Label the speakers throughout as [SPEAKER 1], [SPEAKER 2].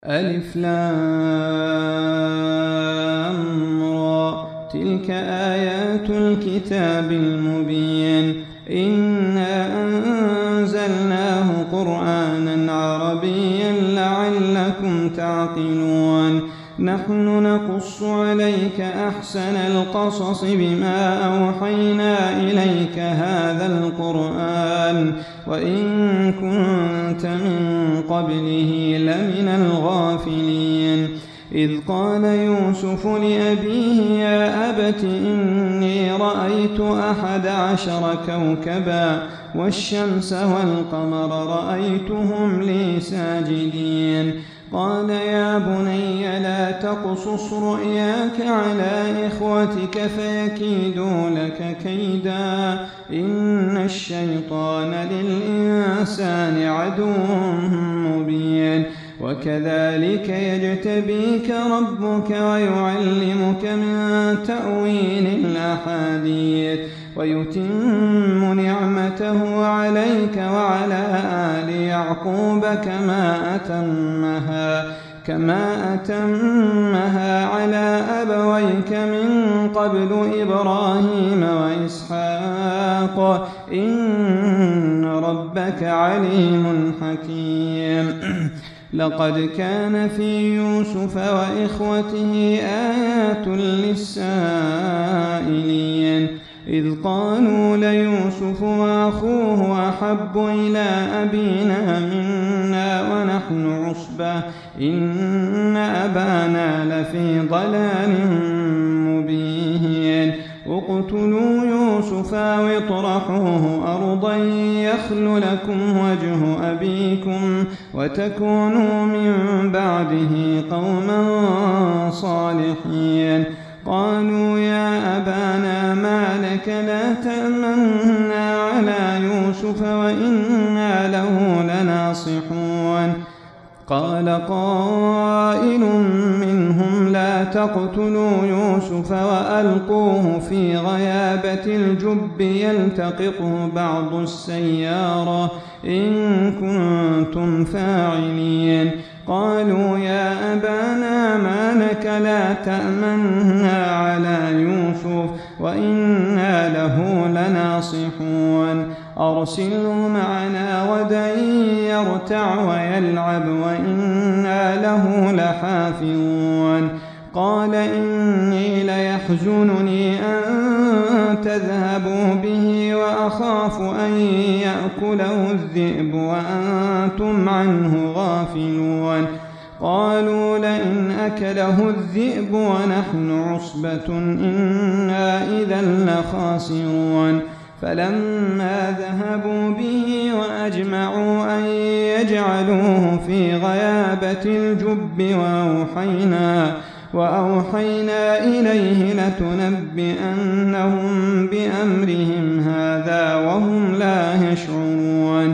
[SPEAKER 1] ألف لام را. تلك آيات الكتاب المبين. إنا أنزلناه قرآنا عربيا لعلكم تعقلون. نحن نقص عليك أحسن القصص بما أوحينا إليك هذا القرآن وإن كنت من قبله لمن الغافلين. إذ قال يوسف لأبيه يا أبت إني رأيت 11 كوكبا والشمس والقمر رأيتهم لي ساجدين. قال يا بني لا تقصص رؤياك على إخوتك فيكيدوا لك كيدا إن الشيطان للإنسان عدو مبين. وكذلك يجتبيك ربك ويعلمك من تأويل الأحاديث ويتم نعمته عليك وعلى آل يعقوب كما أتمها على أبويك من قبل إبراهيم وإسحاق إن ربك عليم حكيم. لقد كان في يوسف وإخوته آيات للسائلين إذ قالوا ليوسف وأخوه أحب إلى أبينا منا ونحن عصبة إن أبانا لفي ضلال مبين. اقتلوا يوسف واطرحوه أرضا يخل لكم وجه أبيكم وتكونوا من بعده قوما صالحين. قالوا يا أبانا ما لك لا تأمنا على يوسف وإنا له لناصحون. قال قائل منهم لا تقتلوا يوسف وألقوه في غيابة الجب يلتقطه بعض السيارة إن كنتم فاعلين. قالوا يا أبانا ما لك لا تأمنا على يوسف وإنا له لناصحون. أرسله معنا غدا يرتع ويلعب وإنا له لحافظون. قال إني ليحزنني أن تذهبوا به وأخاف أن يأكله الذئب وأنتم عنه غافلون. قالوا لئن أكله الذئب ونحن عصبة إنا إذا لخاسرون. فلما ذهبوا به وأجمعوا أن يجعلوه في غيابة الجب وأوحينا إليه لتنبئنهم بأمرهم هذا وهم لا يشعرون.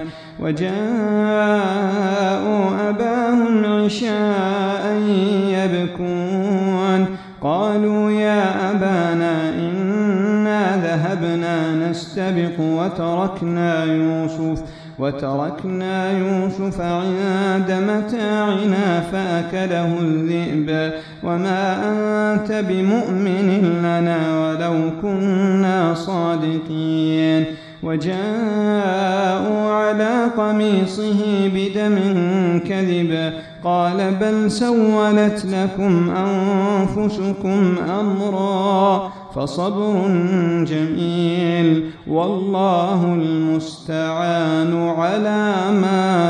[SPEAKER 1] وجاءوا أباهم عشاء يبكون. قالوا يا أبانا إنا ذهبنا نستبق وتركنا يوسف عند متاعنا فأكله الذئب وما أنت بمؤمن لنا ولو كنا صادقين. وجاءوا على قميصه بدم كذب قال بل سولت لكم أنفسكم أمرا فصبر جميل والله المستعان على ما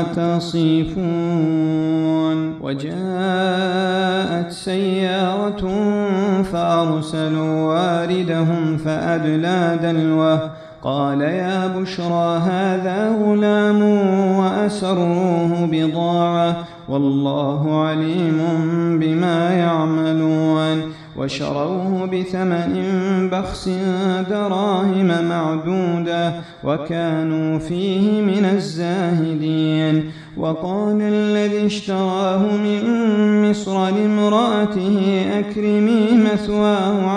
[SPEAKER 1] تصفون. وجاءت سيارة فأرسلوا واردهم فأدلى دلوه قال يا بشرى هذا غلام وأسروه بضاعة والله عليم بما يعملون. وشروه بثمن بخس دراهم معدودة وكانوا فيه من الزاهدين. وقال الذي اشتراه من مصر لامرأته أكرمي مثواه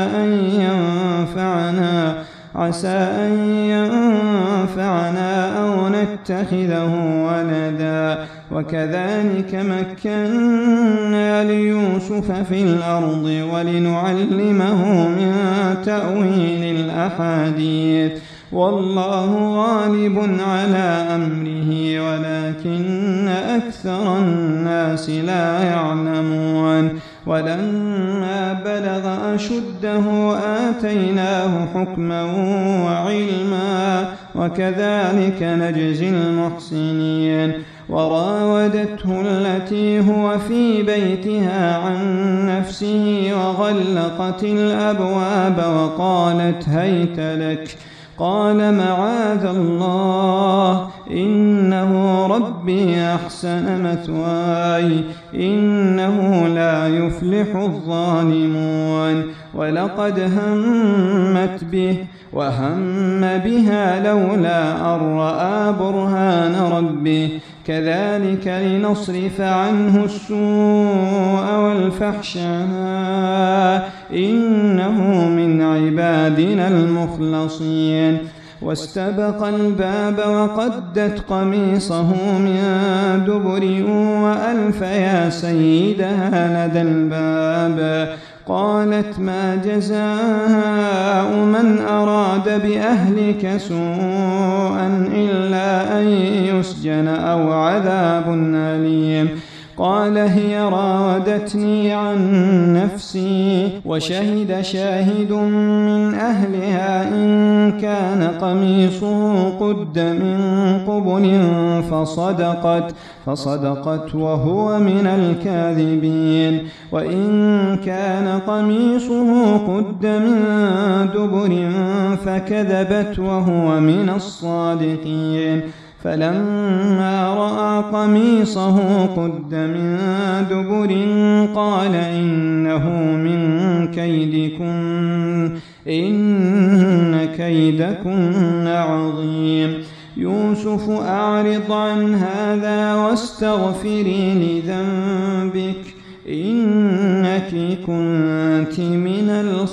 [SPEAKER 1] عسى أن ينفعنا أو نتخذه ولدا وكذلك مكنا ليوسف في الأرض ولنعلمه من تأويل الأحاديث والله غالب على أمره ولكن أكثر الناس لا يعلمون ولما بلغ أشده آتيناه حكما وعلما وكذلك نجزي المحسنين وراودته التي هو في بيتها عن نفسه وغلقت الأبواب وقالت هيت لك قال معاذ الله إنه ربي أحسن مثواي إنه لا يفلح الظالمون ولقد همت به وهم بها لولا أن رأى برهان ربه كذلك لنصرف عنه السوء والفحشاء إنه من عبادنا المخلصين واستبق الباب وقدت قميصه من دبر وألف يا سيدها لدى الباب قالت ما جزاء من أراد بأهلك سوءا إلا أن يسجن أو عذاب أليم قال هي راودتني عن نفسي وشهد شاهد من أهلها إن كان قميصه قد من قبل فصدقت وهو من الكاذبين وإن كان قميصه قد من دبر فكذبت وهو من الصادقين فلما رأى قميصه قد من دبر قال إنه من كيدكن إن كيدكن عظيم يوسف أعرض عن هذا واستغفري لذنبك إنك كنت من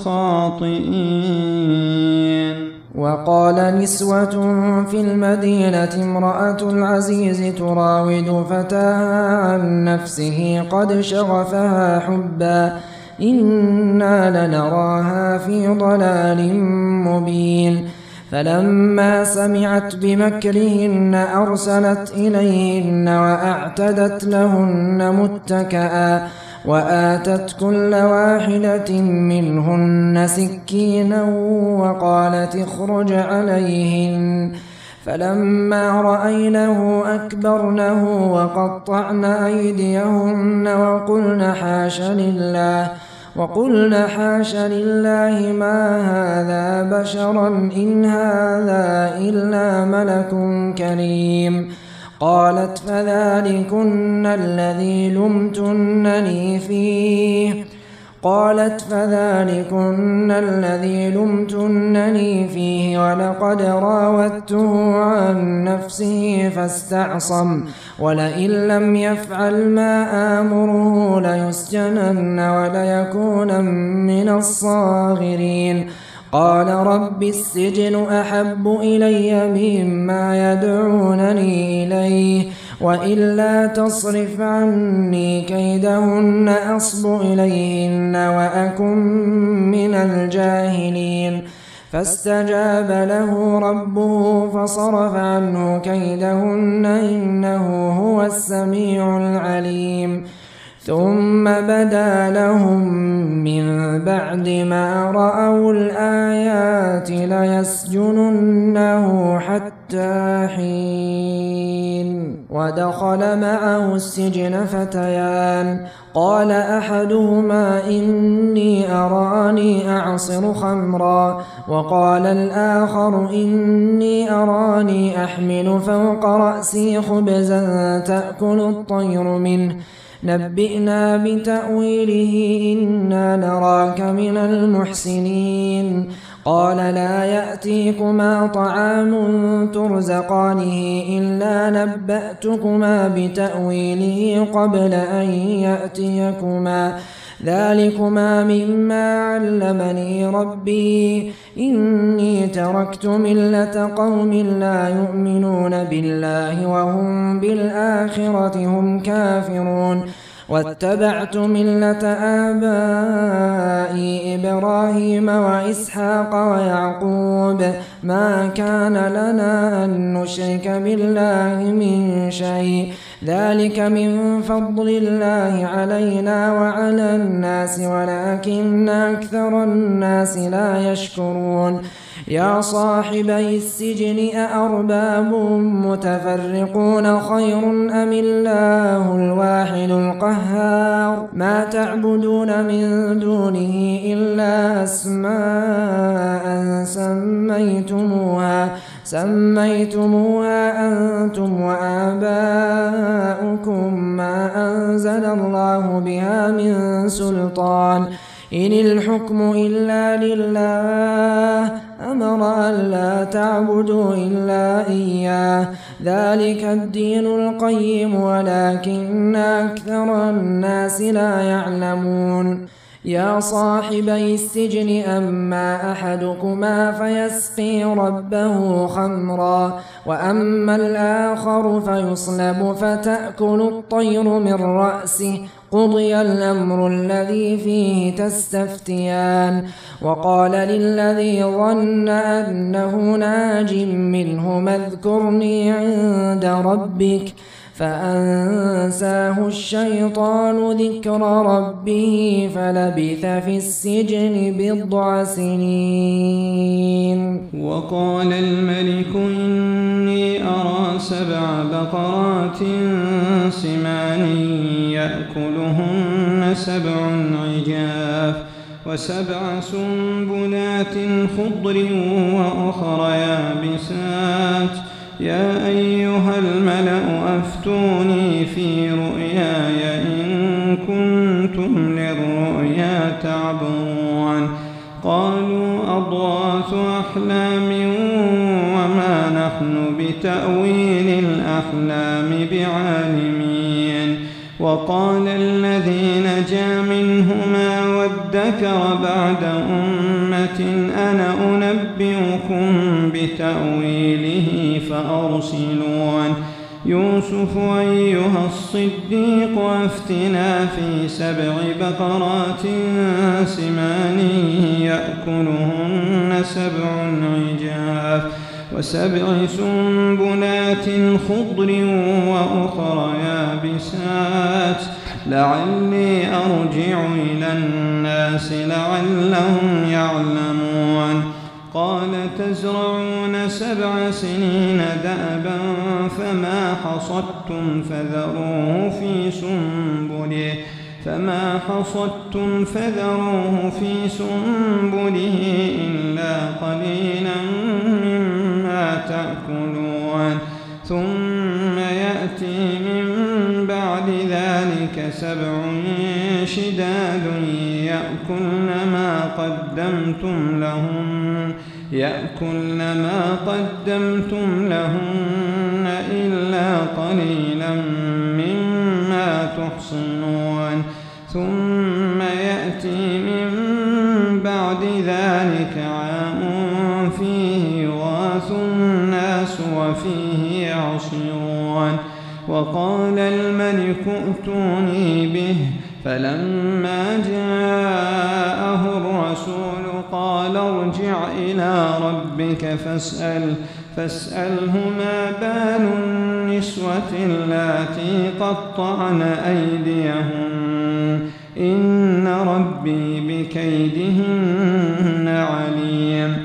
[SPEAKER 1] الخاطئين
[SPEAKER 2] وقال نسوة في المدينة امرأة العزيز تراود فتاها عن نفسه قد شغفها حبا إنا لنراها في ضلال مبين فلما سمعت بمكرهن أرسلت إليهن وأعتدت لهن متكئا وآتت كل واحدة منهن سكينا وقالت اخرج عليهن فلما رأينه أكبرنه وقطعن أيديهن وقلن حاش لله ما هذا بشرا إن هذا إلا ملك كريم قالت فذلكن الذي لمتنني فيه ولقد راودته عن نفسه فاستعصم ولئن لم يفعل ما آمره ليسجنن وليكون من الصاغرين قال رب السجن أحب إلي مما يدعونني إليه وإلا تصرف عني كيدهن أصب إليهن وأكن من الجاهلين فاستجاب له ربه فصرف عنه كيدهن إنه هو السميع العليم ثم بدا لهم من بعد ما رأوا الآيات ليسجننه حتى حين ودخل معه السجن فتيان قال أحدهما إني أراني أعصر خمرا وقال الآخر إني أراني أحمل فوق رأسي خبزا تأكل الطير منه نبئنا بتأويله إنا نراك من المحسنين قال لا يأتيكما طعام ترزقانه إلا نبأتكما بتأويله قبل أن يأتيكما ذلكما مما علمني ربي إني تركت ملة قوم لا يؤمنون بالله وهم بالآخرة هم كافرون واتبعت ملة آبائي إبراهيم وإسحاق ويعقوب ما كان لنا أن نشرك بالله من شيء ذلك من فضل الله علينا وعلى الناس ولكن أكثر الناس لا يشكرون يا صاحبي السجن أأرباب متفرقون خير أم الله الواحد القهار ما تعبدون من دونه إلا أسماء سميتموها أنتم وآباؤكم ما أنزل الله بها من سلطان إن الحكم إلا لله أمر ألا تعبدوا إلا إياه ذلك الدين القيم ولكن أكثر الناس لا يعلمون يا صاحبي السجن أما أحدكما فيسقي ربه خمرا وأما الآخر فيصلب فتأكل الطير من رأسه قضي الأمر الذي فيه تستفتيان وقال للذي ظن أنه ناج منهما اذكرني عند ربك فأنساه الشيطان ذكر ربه فلبث في السجن بضع سنين.
[SPEAKER 1] وقال الملك إني أرى 7 بقرات سمان يأكلهن 7 عجاف و7 سنبلات خضر وأخر يابسات يا أيها الملأ أفتوني في رؤياي إن كنتم للرؤيا تعبرون قالوا أضغاث أحلام وما نحن بتأويل الأحلام بعالمين وقال الذي نجا منهما وادكر بعد أمة أنا أنبئكم بتأويله فأرسلون يوسف أيها الصديق أفتنا في 7 بقرات سمان يأكلهن 7 عجاف و7 سنبلات خضر وأخر يابسات لعلي أرجع إلى الناس لعلهم يعلمون قال تزرعون 7 سنين دأبا فما حصدتم فذروه في سنبله إلا قليلا مما تأكلون ثم يأتي من بعد ذلك 7 شداد يأكلن ما قدمتم لهن إلا قليلا مما تحصنون ثم يأتي من بعد ذلك عام فيه يغاث الناس وفيه يعصرون وقال الملك ائتوني به فلما جاءه الرسول قال ارجع إلى ربك فاسأله ما بال النسوة اللاتي قطعن أيديهن إن ربي بكيدهن عليم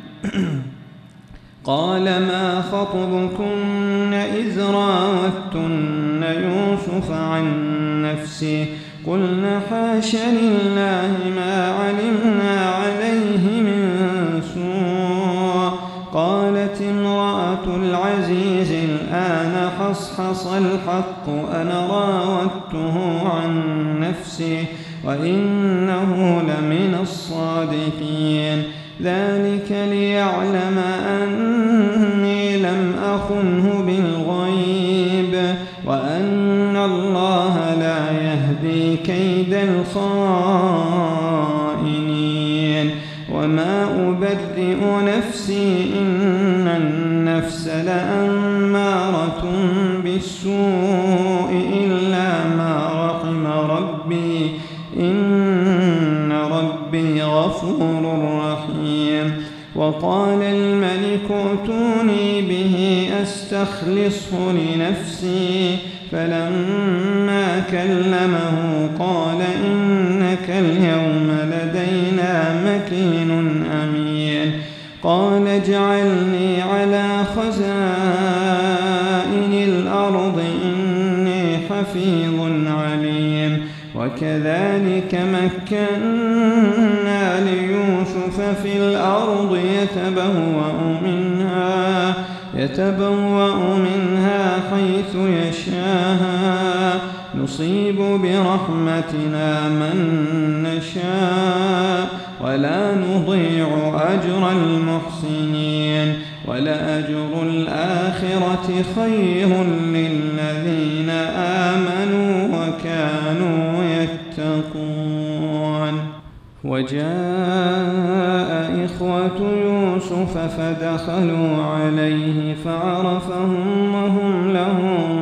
[SPEAKER 1] قال ما خطبكن إذ راوتن يوسف عن نفسه قلنا حاش لله ما علمنا عليه من سوء قالت امرأة العزيز الآن حصحص الحق أنا راودته عن نفسه وإنه لمن الصادقين ذلك ليعلم أني لم أخنه بالغيب وأن الله لا يهدي لي كيد الخائنين وما أبرئ نفسي إن النفس لأمارة بالسوء إلا ما رحم ربي إن ربي غفور رحيم وقال الملك ائتوني به أستخلصه لنفسي فلما كلمه قال إنك اليوم لدينا مكين أمين قال اجعلني على خزائن الأرض إني حفيظ عليم وكذلك مكنا ليوسف في الأرض يتبوأ منها حيث يشاء نصيب برحمتنا من نشاء ولا نضيع أجر المحسنين ولأجر الآخرة خير للذين آمنوا وكانوا يتقون وجاء إخوة يوسف فدخلوا عليه فعرفهم وهم له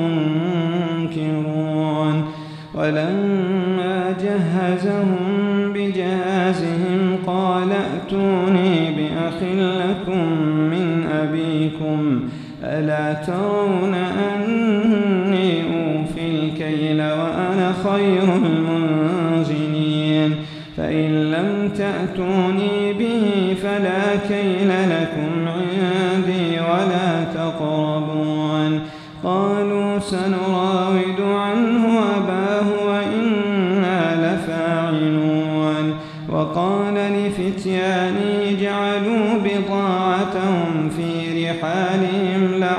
[SPEAKER 1] منكرون ولما جهزهم بجهازهم قال ائتوني بأخ لكم من أبيكم ألا ترون أني أوفي الكيل وأنا خير المنزلين فإن لم تأتوني به فلا كيل لكم عندي ولا تقربون قالوا سنراود عنه أباه وإنا لفاعلون وقال لفتيانه اجعلوا بضاعتهم في رحالهم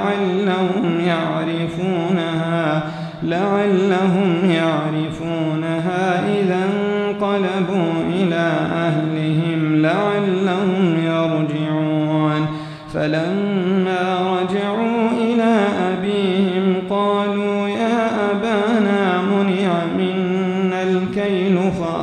[SPEAKER 1] لعلهم يعرفونها إذا انقلبوا إلى أهلهم لعلهم يرجعون فلما رجعوا إلى أبيهم قالوا يا أبانا منع منا الكيل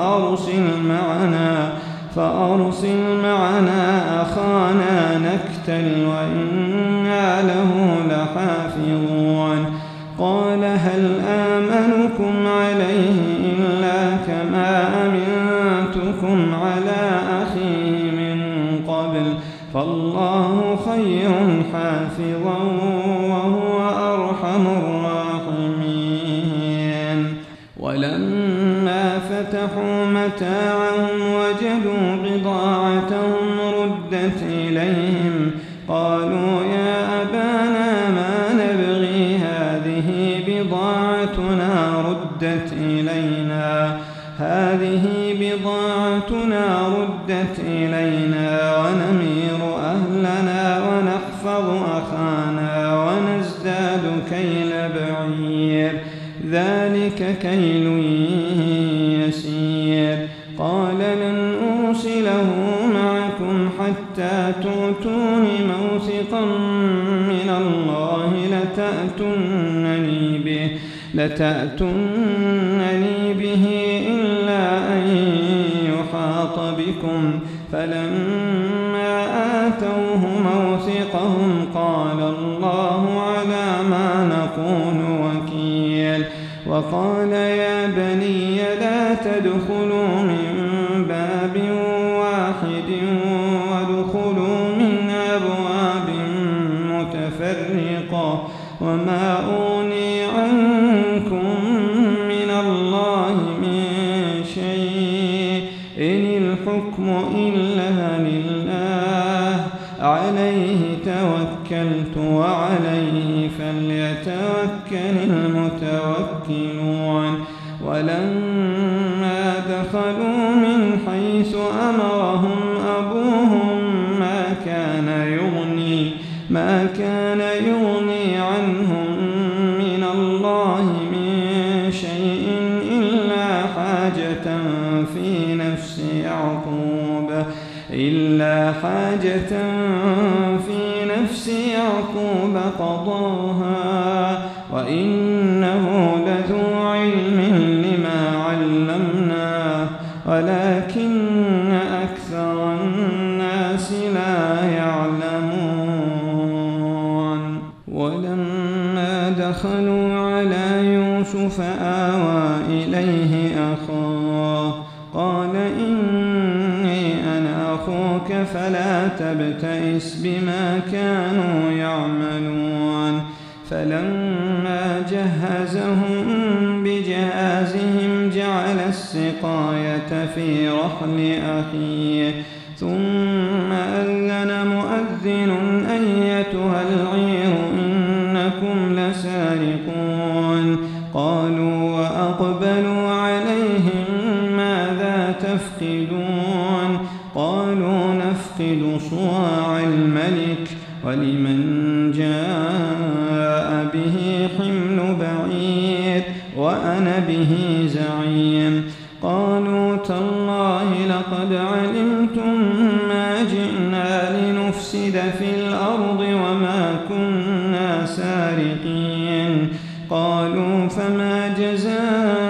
[SPEAKER 1] فأرسل معنا أخانا نكتل وإنا له لحافظون قال هل آمنكم عليه إلا كما أمنتكم على أخيه من قبل فالله خير حافظا وهو أرحم الراحمين ولما فتحوا متاعهم وجدوا بضاعتهم ردت إليهم قالوا يا أبانا ما نبغي هذه بضاعتنا ردت إلينا ونمير أهلنا ونحفظ أخانا ونزداد كيل بعير ذلك كيل يسير قال لن أرسله معكم حتى تؤتون موثقا من الله لتأتونني به إلا أن يحاط بكم فلما آتوه موثقهم قال الله على ما نقول وكيل وقال يا بني لا تدخلوا من باب واحد وادخلوا من أبواب متفرقة وما أغني عنكم من الله من شيء إن الحكم إلا لله عليه توكلت وعليه فليتوكل المتوكلون ولما دخلوا من حيث أمرهم أبوهم ما كان يغني عنهم من الله من شيء إلا حاجة في نفس يعقوب قضاها وإنه لذو علم لما علمه ولكن أكثر الناس لا يعلمون. ولما دخلوا على يوسف آوى إليه أخاه قال إني أنا أخوك فلا تبتئس بما كانوا يعملون. فلما جهزهم بجهازهم جعل السقاية في رحل أخيه ثم أذن مؤذن أيتها العير إنكم لسارقون. قالوا وأقبلوا عليهم ماذا تفقدون؟ قالوا نفقد صواع الملك ولمن جاء به حمل بعير وأنا به زعيم. قالوا تالله لقد علمتم ما جئنا لنفسد في الأرض وما كنا سارقين. قالوا فما جزاؤه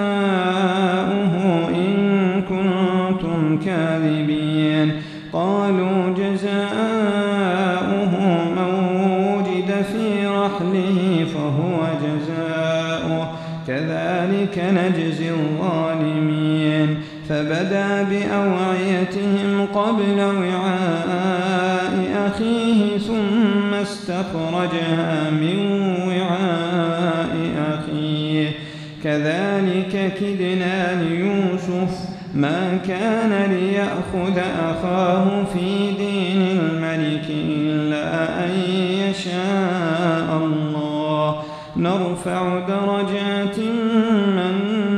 [SPEAKER 1] إن كنتم كاذبين؟ قالوا جزاؤه من وجد في رحله فهو جزاؤه كذلك نجزي الظالمين. فبدأ بأوعيتهم قبل وعاء أخيه ثم استخرجها من وعاء أخيه كذلك كدنا ليوسف ما كان ليأخذ أخاه في دين الملك إلا أن يشاء الله نرفع درجات من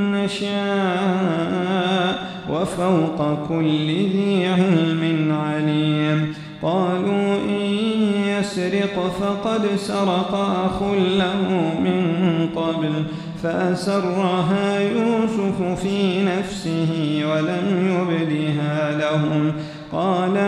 [SPEAKER 1] نشاء وفوق كل ذي علم عليم. قالوا إن يسرق فقد سرق أخ له من قبل فأسرها يوسف في نفسه ولم يبدها لهم. قال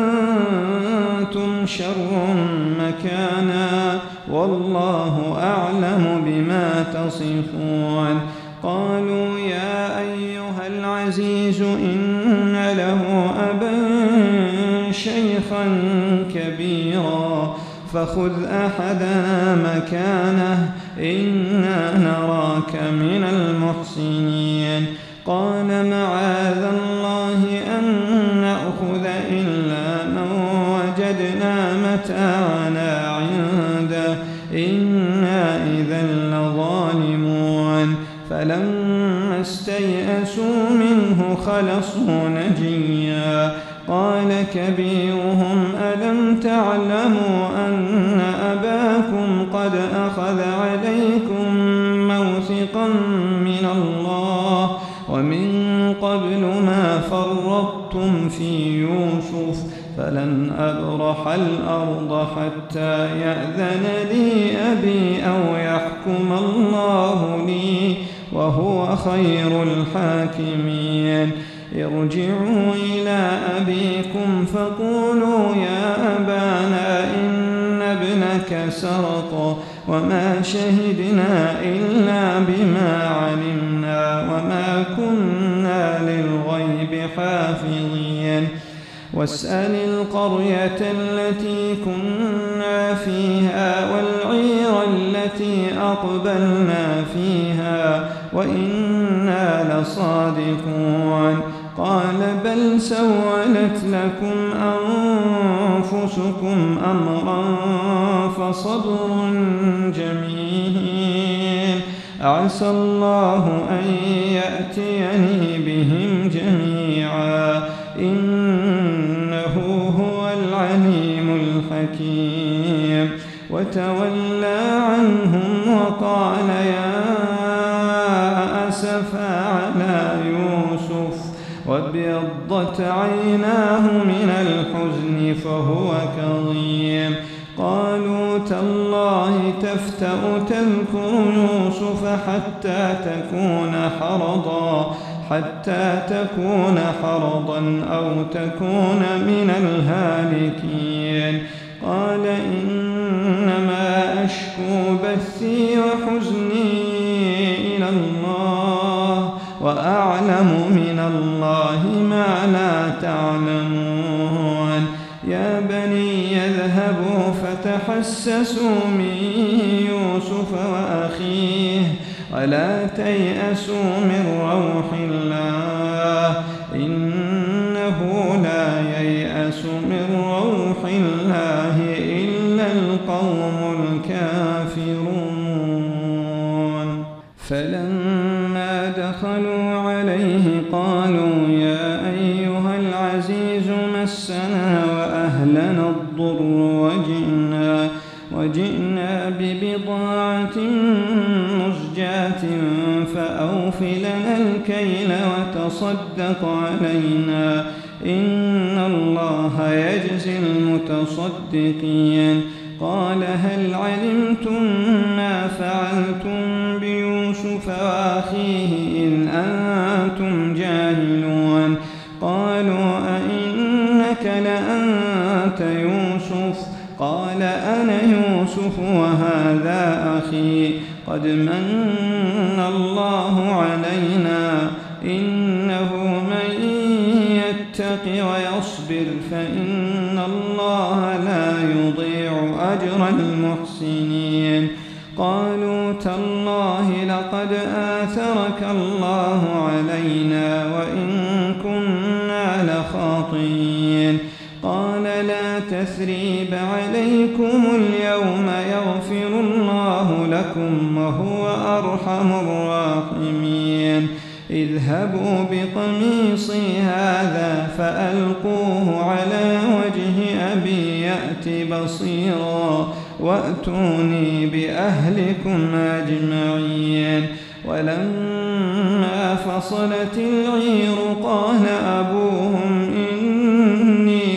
[SPEAKER 1] أنتم شر مكانا والله أعلم بما تصفون. قالوا يا أيها العزيز إن له أبا شيخا كبيرا فخذ أحدنا مكانه إنا نراك من المحسنين. قال معاذ الله أن نأخذ إلا من وجدنا متاعنا عنده إنا إذا لظالمون. فلما استيئسوا منه خلصوا نجيا. قال كبيرهم ألم تعلموا أن أباكم قد أخذ عليكم موثقا من الله ومن قبل ما فرطتم في يوسف فلن أبرح الأرض حتى يأذن لي أبي أو يحكم الله لي وهو خير الحاكمين. ارجعوا إلى أبيكم فقولوا يا أبانا إن ابنك سرق وما شهدنا إلا بما علمنا وما كنا للغيب حافظين. واسأل القرية التي كنا فيها والعير التي أقبلنا فيها وإنا لصادقون. قال بل سولت لكم أنفسكم أمرا فصبر جميل عسى الله أن يأتيني بهم جميعا إنه هو العليم الحكيم. وتولى عنهم وقال يا أسفا على يوسف وابيضت عيناه من الحزن فهو كظيم. قالوا تالله تفتأ تذكر يوسف حتى تكون حرضا أو تكون من الهالكين. قال إنما أشكو بثي وحزني إلى الله وأعلم من الله ما لا تعلمون يا بني اذهبوا فتحسسوا من يوسف وأخيه ولا تيأسوا من روح الله إنه لا ييأس من روح الله إلا القوم الكافرون فلما دخلوا عليه قالوا يا أيها العزيز مسنا وأهلنا الضر وجئنا ببضاعة مزجاة فأوف لنا الكيل وتصدق علينا إن الله يجزي المتصدقين قال هل علمتم ما فعلتم بيوسف وأخيه إن أنتم جاهلون قالوا أئنك لأنت يوسف قال أنا يوسف وهذا أخي قد من الله علينا إنه من يتق ويصبر فإن الله لا يضيع أجر المحسنين قالوا تالله لقد آثرك الله علينا وإن كنا لخاطئين قال لا تثريب عليكم اليوم يغفر الله لكم وهو أرحم الراحمين اذهبوا بقميصي هذا فألقوه على وجه أبي يأت بصيرا وأتوني بأهلكم أجمعين ولما فصلت العير قال أبوهم إني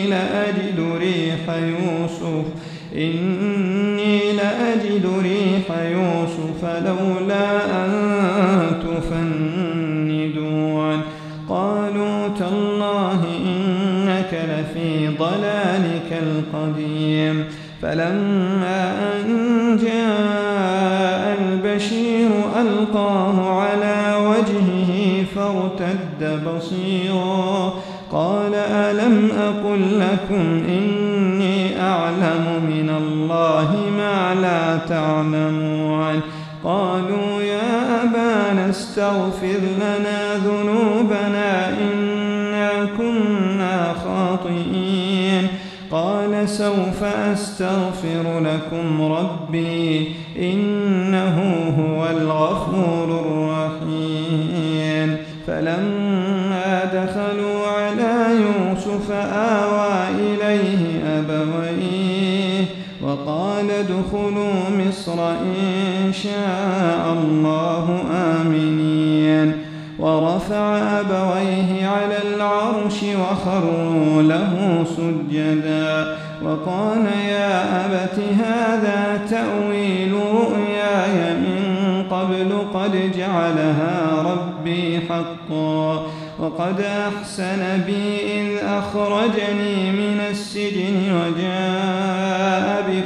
[SPEAKER 1] لأجد ريح يوسف لولا أن تفندون قالوا تالله إنك لفي ضلالك القديم فلما أن جاء البشير ألقاه على وجهه فارتد بصيرا قال ألم أقل لكم إني أعلم من الله ما لا تعلمون قالوا يا أبانا استغفر لنا ذنوبنا إنا كنا خاطئين قال سوف أستغفر لكم ربي إنه هو الغفور الرحيم فلما دخلوا على يوسف آوى إليه أبويه وقال ادخلوا مصر إن شاء الله آمنين ورفع أبويه على العرش وخروا له سجدا وقال يا أبت هذا تأويل رؤياي من قبل قد جعلها ربي حقا وقد أحسن بي إذ أخرجني من السجن وجاء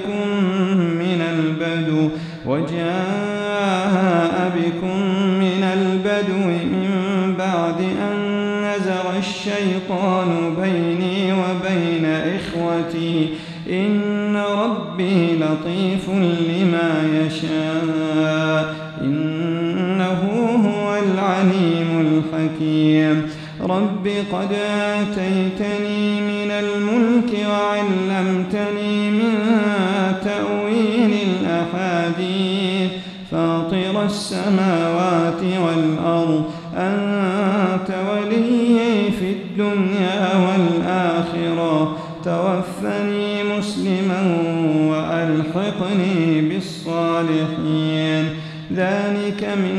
[SPEAKER 1] بكم من البدو من بعد أن نزغ الشيطان بيني وبين إخوتي إن ربي لطيف لما يشاء إنه هو العليم الحكيم رب قد آتيتني من الملك وعلمتني من تأويل الأحاديث فاطر السماوات والأرض أنت ولي في الدنيا والآخرة توفني مسلما وألحقني بالصالحين ذلك من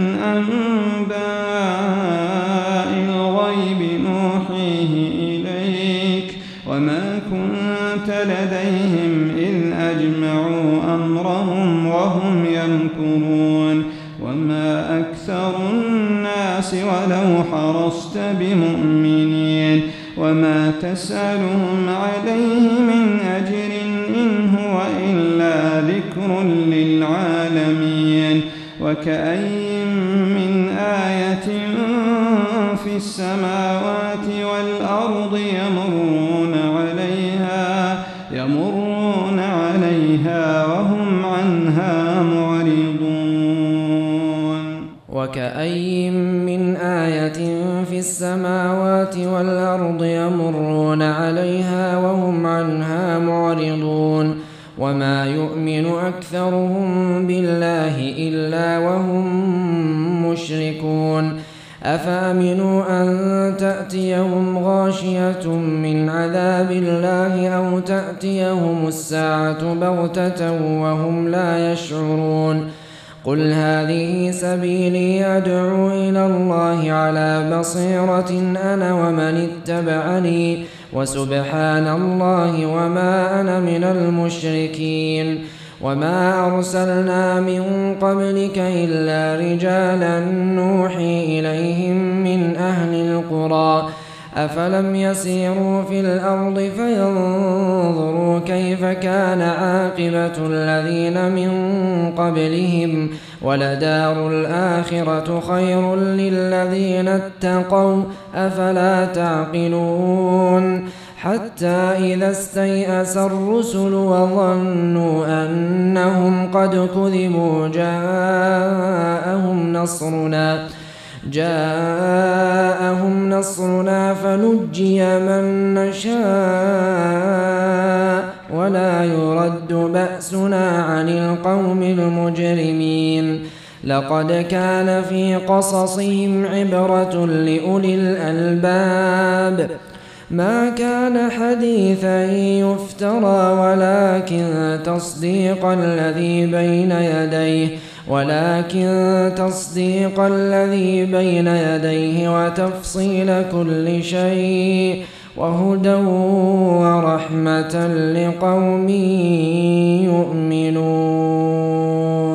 [SPEAKER 1] أنباء الغيب نوحيه إليك وما كنت لديهم إذ أجمعوا أمرهم وهم يمكرون وما أكثر الناس ولو حرصت بمؤمنين وما تسألهم عليه من أجر إن هو إلا ذكر للعالمين وكأين من آية في السماوات والأرض يمرون عليها وهم عنها معرضون.
[SPEAKER 2] وكأين من آية في السماوات والأرض يمرون عليها وهم عنها معرضون وما يؤمن أكثرهم بالله إلا وهم مشركون. أفأمنوا أن تأتيهم غاشية من عذاب الله أو تأتيهم الساعة بغتة وهم لا يشعرون. قل هذه سبيلي أدعو إلى الله على بصيرة أنا ومن اتبعني وسبحان الله وما أنا من المشركين. وما أرسلنا من قبلك إلا رجالا نوحي إليهم من أهل القرى أفلم يسيروا في الأرض فينظروا كيف كان عاقبة الذين من قبلهم ولدار الآخرة خير للذين اتقوا أفلا تعقلون. حتى إذا استيأس الرسل وظنوا أنهم قد كذبوا جاءهم نصرنا فنجي من نشاء ولا يرد بأسنا عن القوم المجرمين. لقد كان في قصصهم عبرة لأولي الألباب ما كان حديثا يفترى ولكن تصديق الذي بين يديه وتفصيل كل شيء وهدى ورحمة لقوم يؤمنون.